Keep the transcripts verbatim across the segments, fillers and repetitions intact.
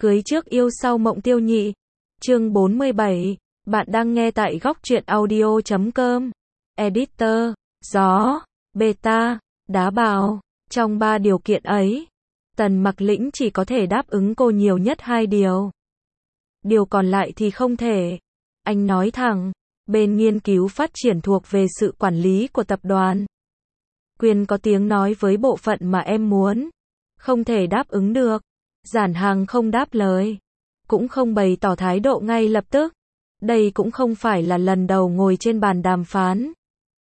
Cưới trước yêu sau mộng tiêu nhị. Chương bốn mươi bảy. Bạn đang nghe tại góc truyện audio chấm com. Editor. Gió. Beta. Đá bào. Trong ba điều kiện ấy, Tần Mặc Lĩnh chỉ có thể đáp ứng cô nhiều nhất hai điều. Điều còn lại thì không thể. Anh nói thẳng, bên nghiên cứu phát triển thuộc về sự quản lý của tập đoàn. Quyền có tiếng nói với bộ phận mà em muốn. Không thể đáp ứng được. Giản Hàng không đáp lời. Cũng không bày tỏ thái độ ngay lập tức. Đây cũng không phải là lần đầu ngồi trên bàn đàm phán.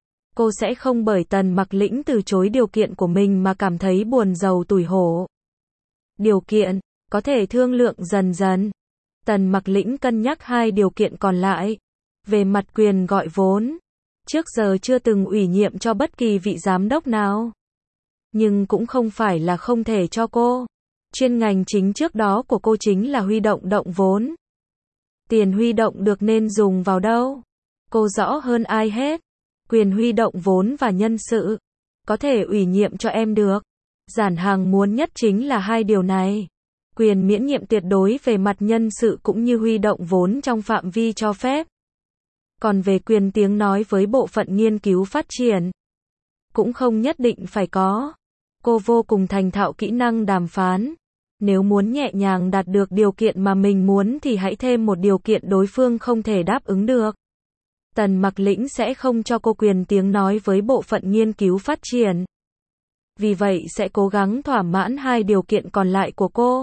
Cô sẽ không bởi Tần Mặc Lĩnh từ chối điều kiện của mình mà cảm thấy buồn rầu tủi hổ. Điều kiện, có thể thương lượng dần dần. Tần Mặc Lĩnh cân nhắc hai điều kiện còn lại. Về mặt quyền gọi vốn, trước giờ chưa từng ủy nhiệm cho bất kỳ vị giám đốc nào. Nhưng cũng không phải là không thể cho cô. Chuyên ngành chính trước đó của cô chính là huy động động vốn. Tiền huy động được nên dùng vào đâu? Cô rõ hơn ai hết. Quyền huy động vốn và nhân sự, có thể ủy nhiệm cho em được. Giản Hàng muốn nhất chính là hai điều này. Quyền miễn nhiệm tuyệt đối về mặt nhân sự cũng như huy động vốn trong phạm vi cho phép. Còn về quyền tiếng nói với bộ phận nghiên cứu phát triển, cũng không nhất định phải có. Cô vô cùng thành thạo kỹ năng đàm phán. Nếu muốn nhẹ nhàng đạt được điều kiện mà mình muốn thì hãy thêm một điều kiện đối phương không thể đáp ứng được. Tần Mặc Lĩnh sẽ không cho cô quyền tiếng nói với bộ phận nghiên cứu phát triển. Vì vậy sẽ cố gắng thỏa mãn hai điều kiện còn lại của cô.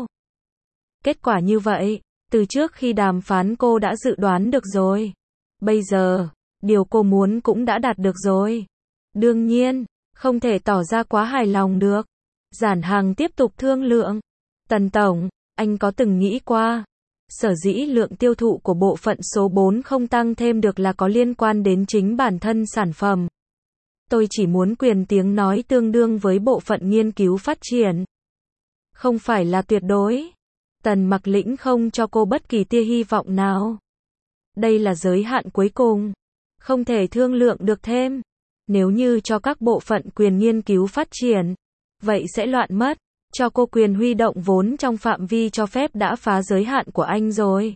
Kết quả như vậy, từ trước khi đàm phán cô đã dự đoán được rồi. Bây giờ, điều cô muốn cũng đã đạt được rồi. Đương nhiên, không thể tỏ ra quá hài lòng được. Giản Hàng tiếp tục thương lượng. Tần Tổng, anh có từng nghĩ qua, sở dĩ lượng tiêu thụ của bộ phận số bốn không tăng thêm được là có liên quan đến chính bản thân sản phẩm. Tôi chỉ muốn quyền tiếng nói tương đương với bộ phận nghiên cứu phát triển. Không phải là tuyệt đối. Tần Mặc Lĩnh không cho cô bất kỳ tia hy vọng nào. Đây là giới hạn cuối cùng. Không thể thương lượng được thêm. Nếu như cho các bộ phận quyền nghiên cứu phát triển, vậy sẽ loạn mất. Cho cô quyền huy động vốn trong phạm vi cho phép đã phá giới hạn của anh rồi.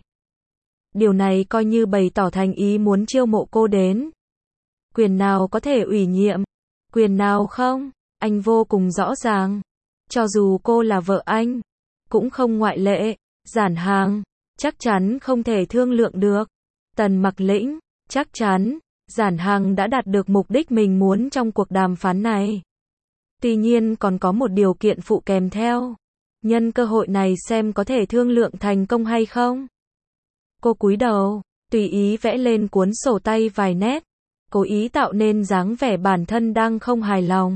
Điều này coi như bày tỏ thành ý muốn chiêu mộ cô đến. Quyền nào có thể ủy nhiệm, quyền nào không, anh vô cùng rõ ràng. Cho dù cô là vợ anh, cũng không ngoại lệ. Giản Hàng, chắc chắn không thể thương lượng được. Tần Mặc Lĩnh, chắc chắn, Giản Hàng đã đạt được mục đích mình muốn trong cuộc đàm phán này. Tuy nhiên còn có một điều kiện phụ kèm theo. Nhân cơ hội này xem có thể thương lượng thành công hay không. Cô cúi đầu, tùy ý vẽ lên cuốn sổ tay vài nét. Cố ý tạo nên dáng vẻ bản thân đang không hài lòng.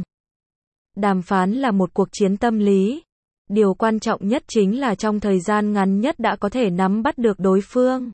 Đàm phán là một cuộc chiến tâm lý. Điều quan trọng nhất chính là trong thời gian ngắn nhất đã có thể nắm bắt được đối phương.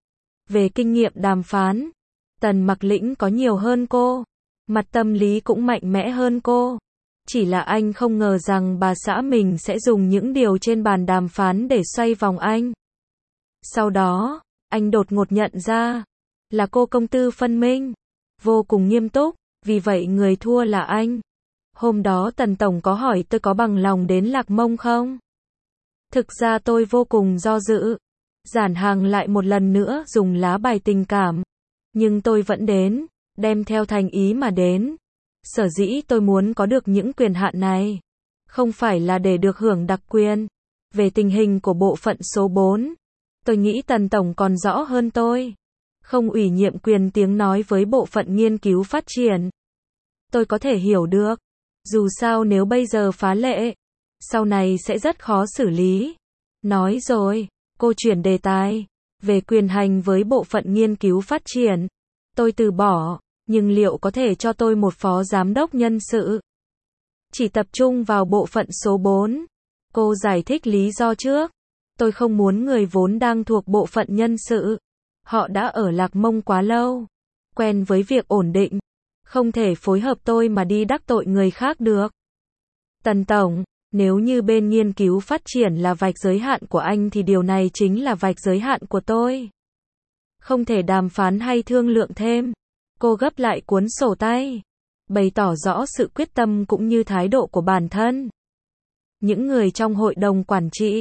Về kinh nghiệm đàm phán, Tần Mặc Lĩnh có nhiều hơn cô. Mặt tâm lý cũng mạnh mẽ hơn cô. Chỉ là anh không ngờ rằng bà xã mình sẽ dùng những điều trên bàn đàm phán để xoay vòng anh. Sau đó, anh đột ngột nhận ra, là cô công tư phân minh. Vô cùng nghiêm túc, vì vậy người thua là anh. Hôm đó Tần Tổng có hỏi tôi có bằng lòng đến Lạc Mông không? Thực ra tôi vô cùng do dự. Giản Hàng lại một lần nữa dùng lá bài tình cảm. Nhưng tôi vẫn đến, đem theo thành ý mà đến. Sở dĩ tôi muốn có được những quyền hạn này, không phải là để được hưởng đặc quyền. Về tình hình của bộ phận số bốn, tôi nghĩ Tần Tổng còn rõ hơn tôi. Không ủy nhiệm quyền tiếng nói với bộ phận nghiên cứu phát triển. Tôi có thể hiểu được. Dù sao nếu bây giờ phá lệ, sau này sẽ rất khó xử lý. Nói rồi, cô chuyển đề tài. Về quyền hành với bộ phận nghiên cứu phát triển, tôi từ bỏ. Nhưng liệu có thể cho tôi một phó giám đốc nhân sự? Chỉ tập trung vào bộ phận số bốn. Cô giải thích lý do trước. Tôi không muốn người vốn đang thuộc bộ phận nhân sự. Họ đã ở Lạc Mông quá lâu. Quen với việc ổn định. Không thể phối hợp tôi mà đi đắc tội người khác được. Tần Tổng, nếu như bên nghiên cứu phát triển là vạch giới hạn của anh thì điều này chính là vạch giới hạn của tôi. Không thể đàm phán hay thương lượng thêm. Cô gấp lại cuốn sổ tay, bày tỏ rõ sự quyết tâm cũng như thái độ của bản thân. Những người trong hội đồng quản trị,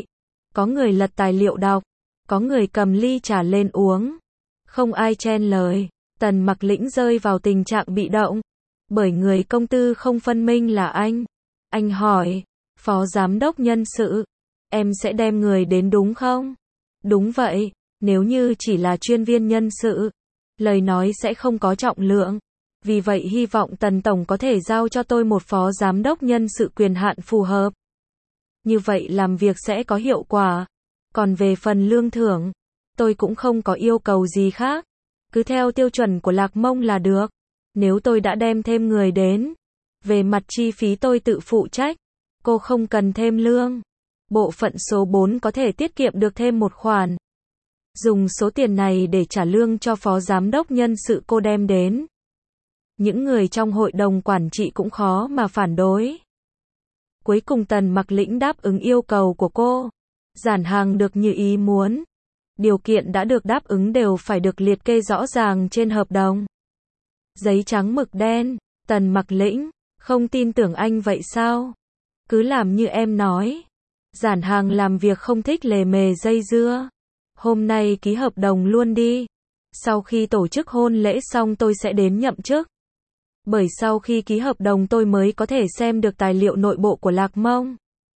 Có người lật tài liệu đọc, có người cầm ly trà lên uống. Không ai chen lời. Tần Mặc Lĩnh rơi vào tình trạng bị động. Bởi người công tư không phân minh là anh. Anh hỏi, phó giám đốc nhân sự, em sẽ đem người đến đúng không? Đúng vậy, nếu như chỉ là chuyên viên nhân sự, lời nói sẽ không có trọng lượng. Vì vậy hy vọng Tần Tổng có thể giao cho tôi một phó giám đốc nhân sự quyền hạn phù hợp. Như vậy làm việc sẽ có hiệu quả. Còn về phần lương thưởng, tôi cũng không có yêu cầu gì khác. Cứ theo tiêu chuẩn của Lạc Mông là được. Nếu tôi đã đem thêm người đến, về mặt chi phí tôi tự phụ trách. Cô không cần thêm lương. Bộ phận số bốn có thể tiết kiệm được thêm một khoản. Dùng số tiền này để trả lương cho phó giám đốc nhân sự cô đem đến. Những người trong hội đồng quản trị cũng khó mà phản đối. Cuối cùng Tần Mặc Lĩnh đáp ứng yêu cầu của cô. Giản hàng được như ý muốn. Điều kiện đã được đáp ứng đều phải được liệt kê rõ ràng trên hợp đồng. Giấy trắng mực đen. Tần Mặc Lĩnh, không tin tưởng anh vậy sao? Cứ làm như em nói. Giản hàng làm việc không thích lề mề dây dưa. Hôm nay ký hợp đồng luôn đi. Sau khi tổ chức hôn lễ xong tôi sẽ đến nhậm chức. Bởi sau khi ký hợp đồng tôi mới có thể xem được tài liệu nội bộ của Lạc Mông.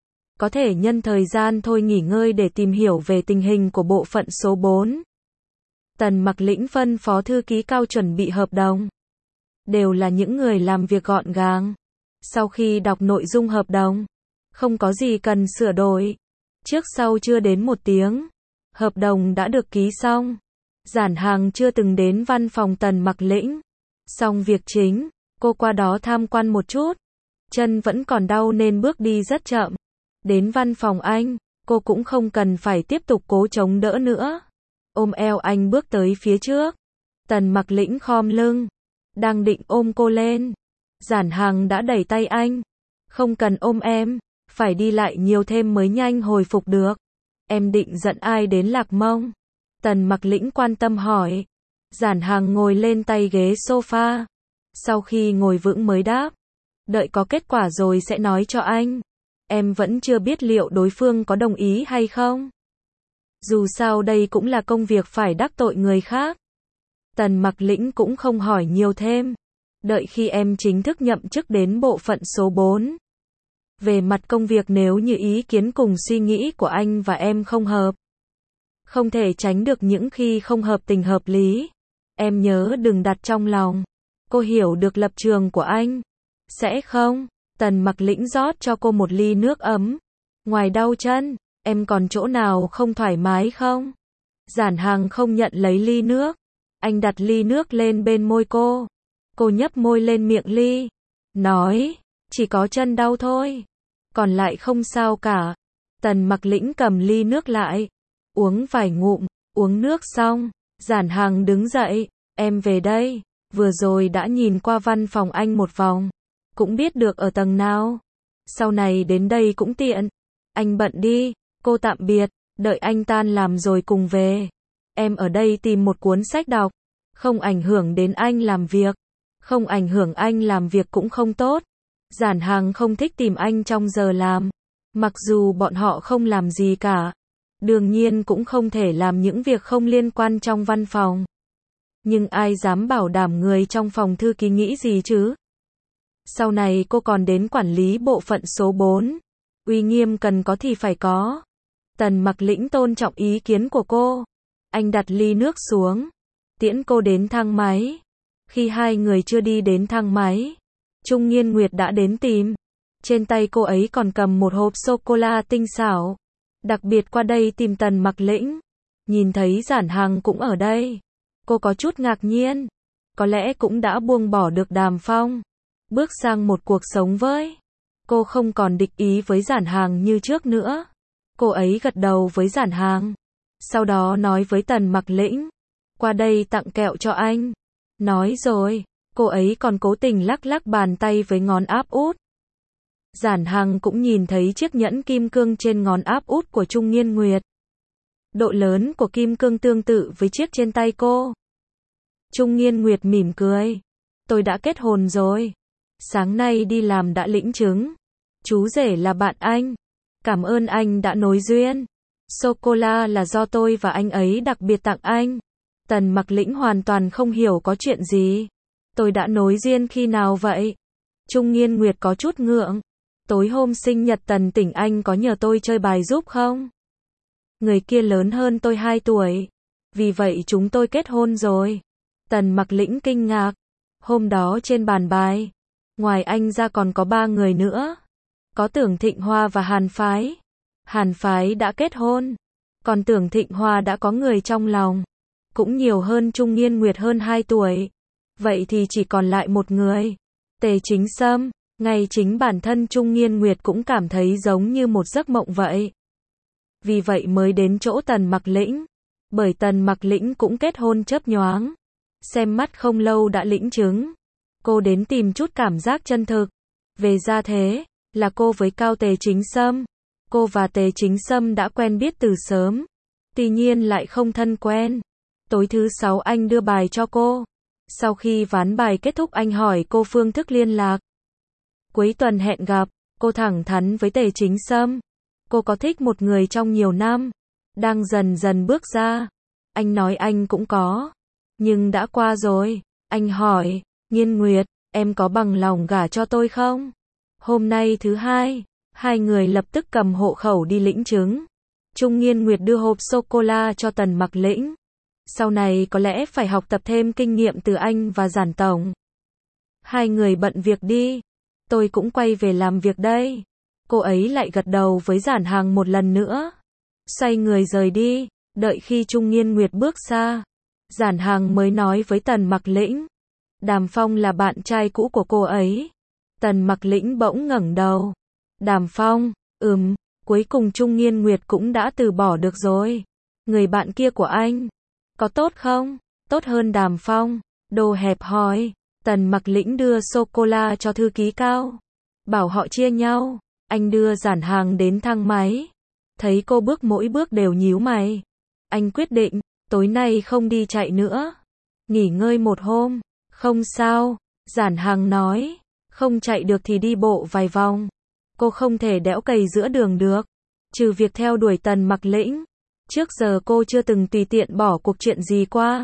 Có thể nhân thời gian thôi nghỉ ngơi để tìm hiểu về tình hình của bộ phận số bốn. Tần Mặc Lĩnh phân phó thư ký cao chuẩn bị hợp đồng. Đều là những người làm việc gọn gàng. Sau khi đọc nội dung hợp đồng, không có gì cần sửa đổi. Trước sau chưa đến một tiếng, hợp đồng đã được ký xong. Giản hàng chưa từng đến văn phòng Tần Mặc Lĩnh. Xong việc chính, cô qua đó tham quan một chút. Chân vẫn còn đau nên bước đi rất chậm. Đến văn phòng anh, cô cũng không cần phải tiếp tục cố chống đỡ nữa. Ôm eo anh bước tới phía trước. Tần Mặc Lĩnh khom lưng, đang định ôm cô lên. Giản hàng đã đẩy tay anh. Không cần ôm em, phải đi lại nhiều thêm mới nhanh hồi phục được. Em định dẫn ai đến Lạc Mông? Tần Mặc Lĩnh quan tâm hỏi. Giản hàng ngồi lên tay ghế sofa. Sau khi ngồi vững mới đáp. Đợi có kết quả rồi sẽ nói cho anh. Em vẫn chưa biết liệu đối phương có đồng ý hay không. Dù sao đây cũng là công việc phải đắc tội người khác. Tần Mặc Lĩnh cũng không hỏi nhiều thêm. Đợi khi em chính thức nhậm chức đến bộ phận số bốn. Về mặt công việc nếu như ý kiến cùng suy nghĩ của anh và em không hợp. Không thể tránh được những khi không hợp tình hợp lý. Em nhớ đừng đặt trong lòng. Cô hiểu được lập trường của anh. Sẽ không? Tần Mặc Lĩnh rót cho cô một ly nước ấm. Ngoài đau chân, em còn chỗ nào không thoải mái không? Giản hàng không nhận lấy ly nước. Anh đặt ly nước lên bên môi cô. Cô nhấp môi lên miệng ly. Nói, chỉ có chân đau thôi. Còn lại không sao cả. Tần Mặc Lĩnh cầm ly nước lại. Uống vài ngụm, uống nước xong. Giản hàng đứng dậy. Em về đây. Vừa rồi đã nhìn qua văn phòng anh một vòng. Cũng biết được ở tầng nào. Sau này đến đây cũng tiện. Anh bận đi. Cô tạm biệt. Đợi anh tan làm rồi cùng về. Em ở đây tìm một cuốn sách đọc. Không ảnh hưởng đến anh làm việc. Không ảnh hưởng anh làm việc cũng không tốt. Giản hàng không thích tìm anh trong giờ làm. Mặc dù bọn họ không làm gì cả. Đương nhiên cũng không thể làm những việc không liên quan trong văn phòng. Nhưng ai dám bảo đảm người trong phòng thư ký nghĩ gì chứ? Sau này cô còn đến quản lý bộ phận số bốn. Uy nghiêm cần có thì phải có. Tần Mặc Lĩnh tôn trọng ý kiến của cô. Anh đặt ly nước xuống. Tiễn cô đến thang máy. Khi hai người chưa đi đến thang máy, Trung Nghiên Nguyệt đã đến tìm. Trên tay cô ấy còn cầm một hộp sô-cô-la tinh xảo. Đặc biệt qua đây tìm Tần Mặc Lĩnh. Nhìn thấy Giản Hàng cũng ở đây. Cô có chút ngạc nhiên. Có lẽ cũng đã buông bỏ được Đàm Phong. Bước sang một cuộc sống với. Cô không còn địch ý với Giản Hàng như trước nữa. Cô ấy gật đầu với Giản Hàng. Sau đó nói với Tần Mặc Lĩnh. Qua đây tặng kẹo cho anh. Nói rồi, cô ấy còn cố tình lắc lắc bàn tay với ngón áp út. Giản Hàng cũng nhìn thấy chiếc nhẫn kim cương trên ngón áp út của Trung Nghiên Nguyệt. Độ lớn của kim cương tương tự với chiếc trên tay cô. Trung Nghiên Nguyệt mỉm cười. Tôi đã kết hôn rồi. Sáng nay đi làm đã lĩnh chứng. Chú rể là bạn anh. Cảm ơn anh đã nối duyên. Sô-cô-la là do tôi và anh ấy đặc biệt tặng anh. Tần Mặc Lĩnh hoàn toàn không hiểu có chuyện gì. Tôi đã nối duyên khi nào vậy? Trung Nghiên Nguyệt có chút ngượng. Tối hôm sinh nhật Tần Tỉnh anh có nhờ tôi chơi bài giúp không? Người kia lớn hơn tôi hai tuổi. Vì vậy chúng tôi kết hôn rồi. Tần Mặc Lĩnh kinh ngạc. Hôm đó trên bàn bài, ngoài anh ra còn có ba người nữa. Có Tưởng Thịnh Hoa và Hàn Phái. Hàn Phái đã kết hôn. Còn Tưởng Thịnh Hoa đã có người trong lòng. Cũng nhiều hơn Trung Nghiên Nguyệt hơn hai tuổi. Vậy thì chỉ còn lại một người. Tề Chính Sâm. Ngay chính bản thân Trung Nghiên Nguyệt cũng cảm thấy giống như một giấc mộng vậy. Vì vậy mới đến chỗ Tần Mặc Lĩnh. Bởi Tần Mặc Lĩnh cũng kết hôn chớp nhoáng. Xem mắt không lâu đã lĩnh chứng. Cô đến tìm chút cảm giác chân thực. Về gia thế, là cô với Cao Tề Chính Sâm. Cô và Tề Chính Sâm đã quen biết từ sớm. Tuy nhiên lại không thân quen. Tối thứ sáu anh đưa bài cho cô. Sau khi ván bài kết thúc anh hỏi cô phương thức liên lạc. Cuối tuần hẹn gặp, cô thẳng thắn với Tề Chính Sâm. Cô có thích một người trong nhiều năm. Đang dần dần bước ra. Anh nói anh cũng có. Nhưng đã qua rồi. Anh hỏi, Nghiên Nguyệt, em có bằng lòng gả cho tôi không? Hôm nay thứ hai, hai người lập tức cầm hộ khẩu đi lĩnh chứng. Trung Nghiên Nguyệt đưa hộp sô-cô-la cho Tần Mặc Lĩnh. Sau này có lẽ phải học tập thêm kinh nghiệm từ anh và Giản Tổng. Hai người bận việc đi. Tôi cũng quay về làm việc đây. Cô ấy lại gật đầu với Giản Hằng một lần nữa. Xoay người rời đi. Đợi khi Trung Nghiên Nguyệt bước xa, Giản Hằng mới nói với Tần Mặc Lĩnh. Đàm Phong là bạn trai cũ của cô ấy. Tần Mặc Lĩnh bỗng ngẩng đầu. Đàm Phong, ừm, cuối cùng Trung Nghiên Nguyệt cũng đã từ bỏ được rồi. Người bạn kia của anh, có tốt không? Tốt hơn Đàm Phong. Đồ hẹp hòi. Tần Mặc Lĩnh đưa sô-cô-la cho thư ký Cao. Bảo họ chia nhau. Anh đưa Giản Hằng đến thang máy. Thấy cô bước mỗi bước đều nhíu mày. Anh quyết định, tối nay không đi chạy nữa. Nghỉ ngơi một hôm. Không sao, Giản Hằng nói. Không chạy được thì đi bộ vài vòng. Cô không thể đẽo cày giữa đường được. Trừ việc theo đuổi Tần Mặc Lĩnh. Trước giờ cô chưa từng tùy tiện bỏ cuộc chuyện gì qua.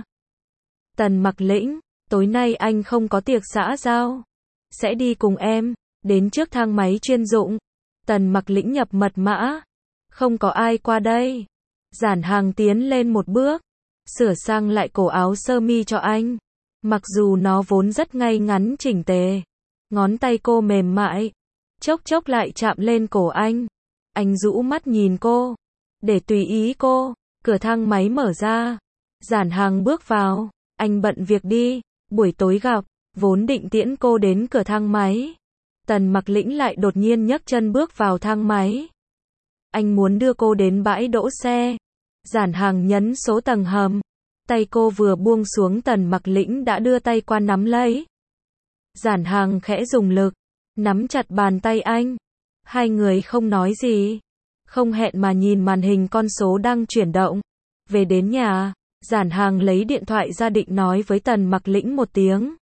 Tần Mặc Lĩnh, tối nay anh không có tiệc xã giao. Sẽ đi cùng em, đến trước thang máy chuyên dụng. Tần Mặc Lĩnh nhập mật mã. Không có ai qua đây. Giản Hằng tiến lên một bước. Sửa sang lại cổ áo sơ mi cho anh. Mặc dù nó vốn rất ngay ngắn chỉnh tề. Ngón tay cô mềm mại. Chốc chốc lại chạm lên cổ anh. Anh rũ mắt nhìn cô. Để tùy ý cô. Cửa thang máy mở ra. Giản Hằng bước vào. Anh bận việc đi. Buổi tối gặp. Vốn định tiễn cô đến cửa thang máy. Tần Mặc Lĩnh lại đột nhiên nhấc chân bước vào thang máy. Anh muốn đưa cô đến bãi đỗ xe. Giản Hằng nhấn số tầng hầm. Tay cô vừa buông xuống Tần Mặc Lĩnh đã đưa tay qua nắm lấy. Giản Hằng khẽ dùng lực. Nắm chặt bàn tay anh. Hai người không nói gì. Không hẹn mà nhìn màn hình con số đang chuyển động. Về đến nhà, Giản Hằng lấy điện thoại ra định nói với Tần Mặc Lĩnh một tiếng.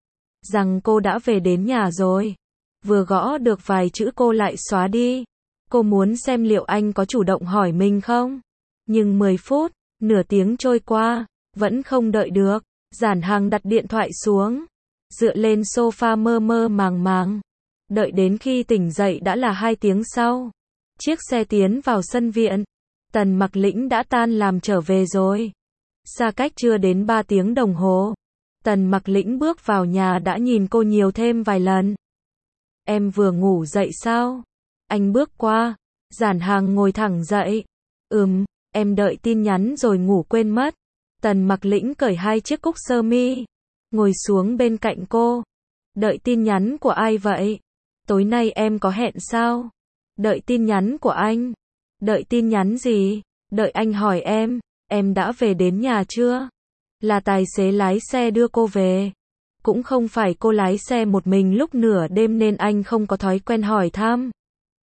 Rằng cô đã về đến nhà rồi. Vừa gõ được vài chữ cô lại xóa đi. Cô muốn xem liệu anh có chủ động hỏi mình không. Nhưng mười phút, nửa tiếng trôi qua, vẫn không đợi được. Giản Hằng đặt điện thoại xuống. Dựa lên sofa mơ mơ màng màng. Đợi đến khi tỉnh dậy đã là hai tiếng sau. Chiếc xe tiến vào sân viện. Tần Mặc Lĩnh đã tan làm trở về rồi. Xa cách chưa đến ba tiếng đồng hồ. Tần Mặc Lĩnh bước vào nhà đã nhìn cô nhiều thêm vài lần. Em vừa ngủ dậy sao? Anh bước qua. Giản Hằng ngồi thẳng dậy. Ừm, em đợi tin nhắn rồi ngủ quên mất. Tần Mặc Lĩnh cởi hai chiếc cúc sơ mi. Ngồi xuống bên cạnh cô. Đợi tin nhắn của ai vậy? Tối nay em có hẹn sao? Đợi tin nhắn của anh. Đợi tin nhắn gì? Đợi anh hỏi em, em đã về đến nhà chưa? Là tài xế lái xe đưa cô về. Cũng không phải cô lái xe một mình lúc nửa đêm nên anh không có thói quen hỏi thăm.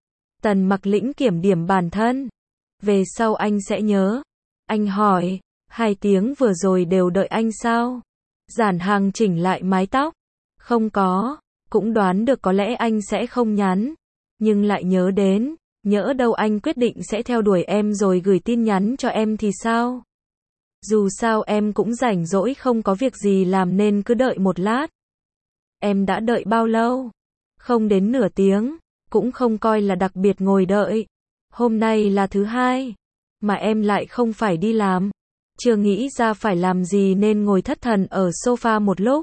Tần Mặc Lĩnh kiểm điểm bản thân. Về sau anh sẽ nhớ. Anh hỏi, hai tiếng vừa rồi đều đợi anh sao? Giản Hằng chỉnh lại mái tóc. Không có, cũng đoán được có lẽ anh sẽ không nhắn. Nhưng lại nhớ đến, Nhỡ đâu anh quyết định sẽ theo đuổi em rồi gửi tin nhắn cho em thì sao? Dù sao em cũng rảnh rỗi không có việc gì làm nên cứ đợi một lát. Em đã đợi bao lâu? Không đến nửa tiếng, cũng không coi là đặc biệt ngồi đợi. Hôm nay là thứ hai, mà em lại không phải đi làm. Chưa nghĩ ra phải làm gì nên ngồi thất thần ở sofa một lúc.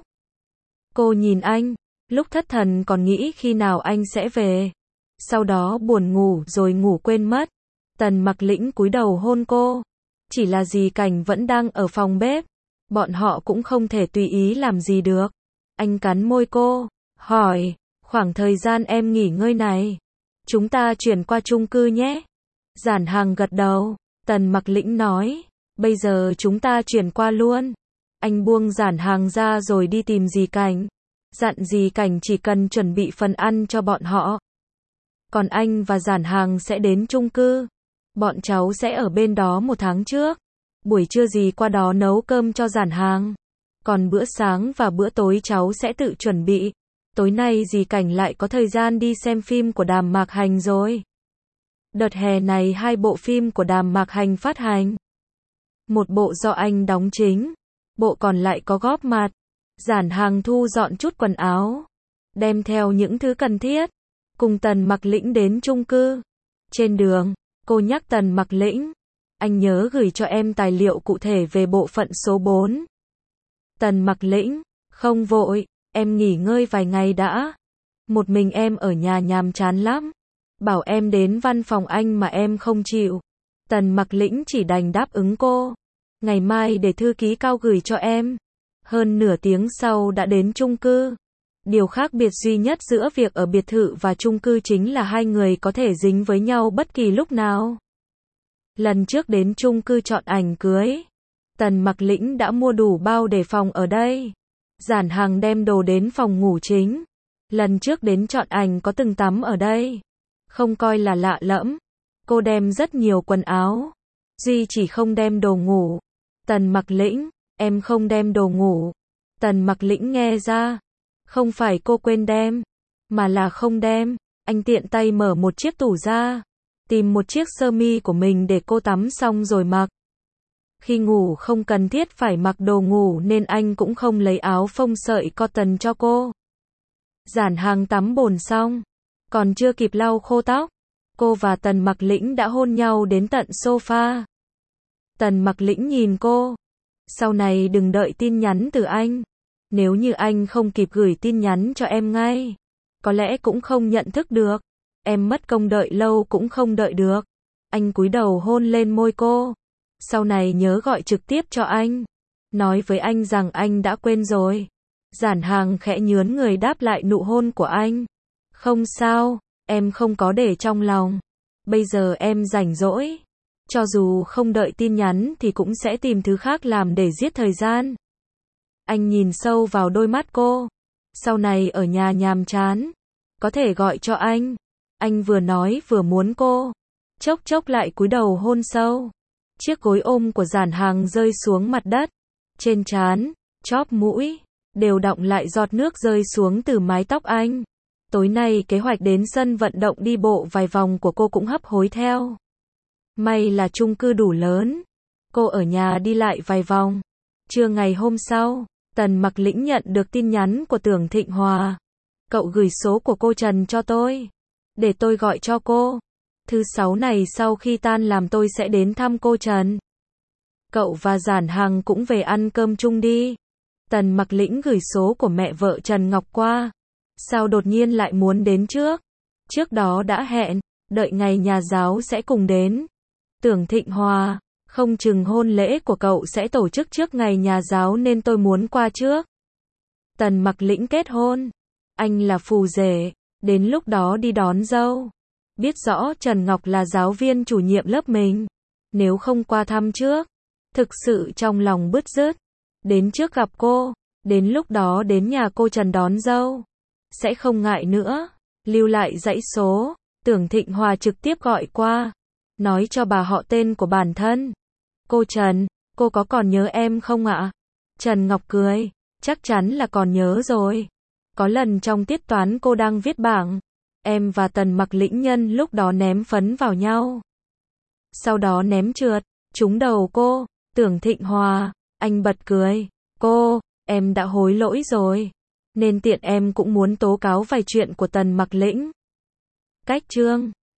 Cô nhìn anh, lúc thất thần còn nghĩ khi nào anh sẽ về. Sau đó buồn ngủ rồi ngủ quên mất. Tần Mặc Lĩnh cúi đầu hôn cô. Chỉ là dì Cảnh vẫn đang ở phòng bếp. Bọn họ cũng không thể tùy ý làm gì được. Anh cắn môi cô, hỏi, khoảng thời gian em nghỉ ngơi này, chúng ta chuyển qua chung cư nhé. Giản Hàng gật đầu. Tần Mặc Lĩnh nói, bây giờ chúng ta chuyển qua luôn. Anh buông Giản Hàng ra rồi đi tìm dì Cảnh. Dặn dì Cảnh chỉ cần chuẩn bị phần ăn cho bọn họ. Còn anh và Giản Hàng sẽ đến chung cư. Bọn cháu sẽ ở bên đó một tháng trước. Buổi trưa dì qua đó nấu cơm cho Giản Hàng. Còn bữa sáng và bữa tối cháu sẽ tự chuẩn bị. Tối nay dì Cảnh lại có thời gian đi xem phim của Đàm Mạc Hành rồi. Đợt hè này hai bộ phim của Đàm Mạc Hành phát hành. Một bộ do anh đóng chính, bộ còn lại có góp mặt. Giản Hàng thu dọn chút quần áo, đem theo những thứ cần thiết, cùng Tần Mặc Lĩnh đến chung cư. Trên đường, cô nhắc Tần Mặc Lĩnh, anh nhớ gửi cho em tài liệu cụ thể về bộ phận số bốn. Tần Mặc Lĩnh, không vội, em nghỉ ngơi vài ngày đã. Một mình em ở nhà nhàm chán lắm. Bảo em đến văn phòng anh mà em không chịu. Tần Mặc Lĩnh chỉ đành đáp ứng cô. Ngày mai để thư ký Cao gửi cho em. Hơn nửa tiếng sau đã đến chung cư. Điều khác biệt duy nhất giữa việc ở biệt thự và chung cư chính là hai người có thể dính với nhau bất kỳ lúc nào. Lần trước đến chung cư chọn ảnh cưới, Tần Mặc Lĩnh đã mua đủ bao để phòng ở đây. Giản Hàng đem đồ đến phòng ngủ chính. Lần trước đến chọn ảnh có từng tắm ở đây. Không coi là lạ lẫm. Cô đem rất nhiều quần áo. Duy chỉ không đem đồ ngủ. Tần Mặc Lĩnh, em không đem đồ ngủ. Tần Mặc Lĩnh nghe ra. Không phải cô quên đem, mà là không đem. Anh tiện tay mở một chiếc tủ ra. Tìm một chiếc sơ mi của mình để cô tắm xong rồi mặc. Khi ngủ không cần thiết phải mặc đồ ngủ nên anh cũng không lấy áo phông sợi cotton cho cô. Giản Hàng tắm bồn xong, còn chưa kịp lau khô tóc, cô và Tần Mặc Lĩnh đã hôn nhau đến tận sofa. Tần Mặc Lĩnh nhìn cô. Sau này đừng đợi tin nhắn từ anh. Nếu như anh không kịp gửi tin nhắn cho em ngay, có lẽ cũng không nhận thức được. Em mất công đợi lâu cũng không đợi được. Anh cúi đầu hôn lên môi cô. Sau này nhớ gọi trực tiếp cho anh. Nói với anh rằng anh đã quên rồi. Giản Hàng khẽ nhướn người đáp lại nụ hôn của anh. Không sao, em không có để trong lòng. Bây giờ em rảnh rỗi. Cho dù không đợi tin nhắn thì cũng sẽ tìm thứ khác làm để giết thời gian. Anh nhìn sâu vào đôi mắt cô. Sau này ở nhà nhàm chán, có thể gọi cho anh. Anh vừa nói vừa muốn cô. Chốc chốc lại cúi đầu hôn sâu. Chiếc gối ôm của Giản Hàng rơi xuống mặt đất. Trên trán, chóp mũi, đều đọng lại giọt nước rơi xuống từ mái tóc anh. Tối nay kế hoạch đến sân vận động đi bộ vài vòng của cô cũng hấp hối theo. May là chung cư đủ lớn. Cô ở nhà đi lại vài vòng. Trưa ngày hôm sau, Tần Mặc Lĩnh nhận được tin nhắn của Tưởng Thịnh Hòa. Cậu gửi số của cô Trần cho tôi. Để tôi gọi cho cô. Thứ sáu này sau khi tan làm tôi sẽ đến thăm cô Trần. Cậu và Giản Hàng cũng về ăn cơm chung đi. Tần Mặc Lĩnh gửi số của mẹ vợ Trần Ngọc qua. Sao đột nhiên lại muốn đến trước? Trước đó đã hẹn, đợi ngày nhà giáo sẽ cùng đến. Tưởng Thịnh Hòa, không chừng hôn lễ của cậu sẽ tổ chức trước ngày nhà giáo nên tôi muốn qua trước. Tần Mặc Lĩnh kết hôn. Anh là phù rể, đến lúc đó đi đón dâu. Biết rõ Trần Ngọc là giáo viên chủ nhiệm lớp mình. Nếu không qua thăm trước, thực sự trong lòng bứt rứt. Đến trước gặp cô, đến lúc đó đến nhà cô Trần đón dâu. Sẽ không ngại nữa. Lưu lại dãy số, Tưởng Thịnh Hòa trực tiếp gọi qua. Nói cho bà họ tên của bản thân. Cô Trần, cô có còn nhớ em không ạ? Trần Ngọc cười, chắc chắn là còn nhớ rồi. Có lần trong tiết toán cô đang viết bảng. em và Tần Mặc Lĩnh nhân lúc đó ném phấn vào nhau. Sau đó ném trượt, trúng đầu cô, Tưởng Thịnh Hòa, anh bật cười, cô, em đã hối lỗi rồi, nên tiện em cũng muốn tố cáo vài chuyện của Tần Mặc Lĩnh. Cách chương